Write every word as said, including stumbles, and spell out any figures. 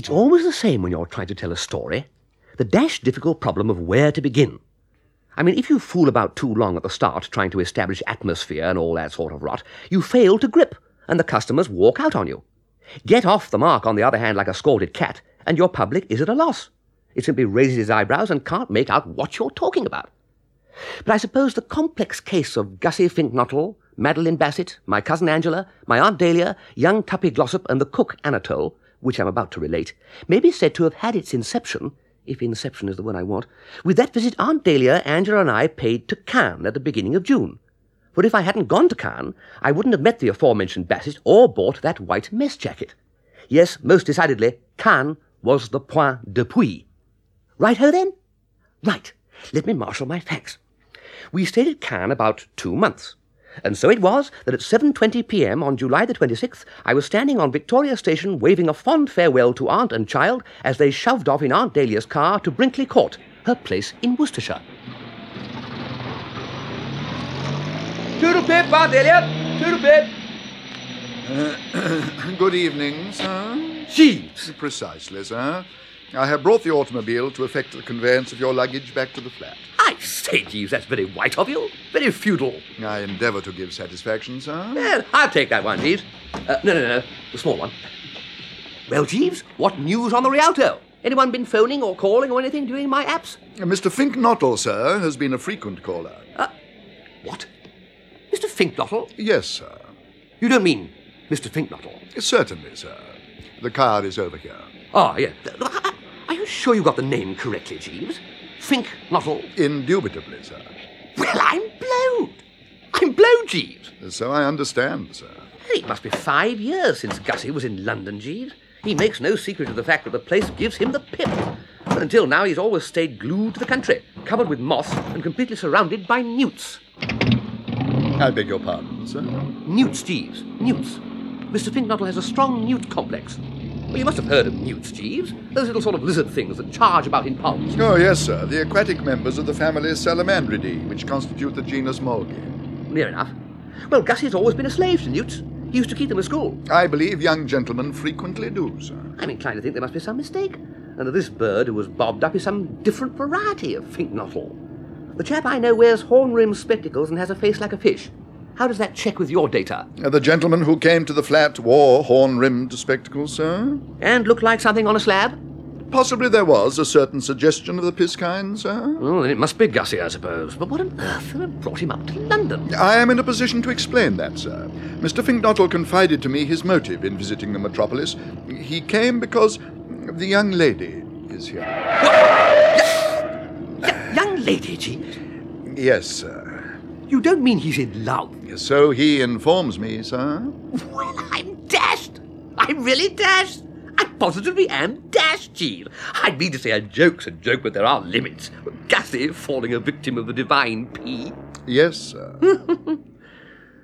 It's always the same when you're trying to tell a story. The dash difficult problem of where to begin. I mean, if you fool about too long at the start trying to establish atmosphere and all that sort of rot, you fail to grip, and the customers walk out on you. Get off the mark, on the other hand, like a scalded cat, and your public is at a loss. It simply raises its eyebrows and can't make out what you're talking about. But I suppose the complex case of Gussie Fink-Nottle, Madeline Bassett, my cousin Angela, my Aunt Dahlia, young Tuppy Glossop, and the cook Anatole, which I'm about to relate, may be said to have had its inception, if inception is the word I want, with that visit Aunt Dahlia, Angela, and I paid to Cannes at the beginning of June. For if I hadn't gone to Cannes, I wouldn't have met the aforementioned Bassett or bought that white mess jacket. Yes, most decidedly, Cannes was the point d'appui. Right-ho, then? Right. Let me marshal my facts. We stayed at Cannes about two months. And so it was that at seven twenty p.m. on July the twenty-sixth, I was standing on Victoria Station waving a fond farewell to aunt and child as they shoved off in Aunt Dahlia's car to Brinkley Court, her place in Worcestershire. Toodle-pip, Aunt Dahlia! Toodle-pip! Uh, good evening, sir. Jeeves! Precisely, sir. I have brought the automobile to effect the conveyance of your luggage back to the flat. I say, Jeeves, that's very white of you. Very feudal. I endeavour to give satisfaction, sir. Well, I'll take that one, Jeeves. Uh, no, no, no, the small one. Well, Jeeves, what news on the Rialto? Anyone been phoning or calling or anything during my apps? Uh, Mister Fink-Nottle, sir, has been a frequent caller. Uh, what? Mister Fink-Nottle? Yes, sir. You don't mean Mister Fink-Nottle? Certainly, sir. The car is over here. Ah, yeah. Are you sure you got the name correctly, Jeeves? Fink-Nottle? Indubitably, sir. Well, I'm blowed. I'm blowed, Jeeves. So I understand, sir. It must be five years since Gussie was in London, Jeeves. He makes no secret of the fact that the place gives him the pip. But until now, he's always stayed glued to the country, covered with moss and completely surrounded by newts. I beg your pardon, sir? Newts, Jeeves. Newts. Mister Fink-Nottle has a strong newt complex. Well, you must have heard of newts, Jeeves. Those little sort of lizard things that charge about in ponds. Oh, yes, sir. The aquatic members of the family Salamandridae, which constitute the genus Molgi. Near enough. Well, Gussie's always been a slave to newts. He used to keep them at school. I believe young gentlemen frequently do, sir. I'm inclined to think there must be some mistake, and that this bird who was bobbed up is some different variety of Fink-Nottle. The chap I know wears horn-rimmed spectacles and has a face like a fish. How does that check with your data? Uh, the gentleman who came to the flat wore horn-rimmed spectacles, sir? And looked like something on a slab? Possibly there was a certain suggestion of the piss kind, sir. Oh, then it must be Gussie, I suppose. But what on earth have brought him up to London? I am in a position to explain that, sir. Mister Fink-Nottle confided to me his motive in visiting the metropolis. He came because the young lady is here. What? Y- young lady, Jeeves? Yes, sir. You don't mean he's in love? So he informs me, sir. Well, I'm dashed. I'm really dashed. I positively am dashed, Jeeves. I mean to say a joke's a joke, but there are limits. Gussie falling a victim of the divine pea. Yes, sir.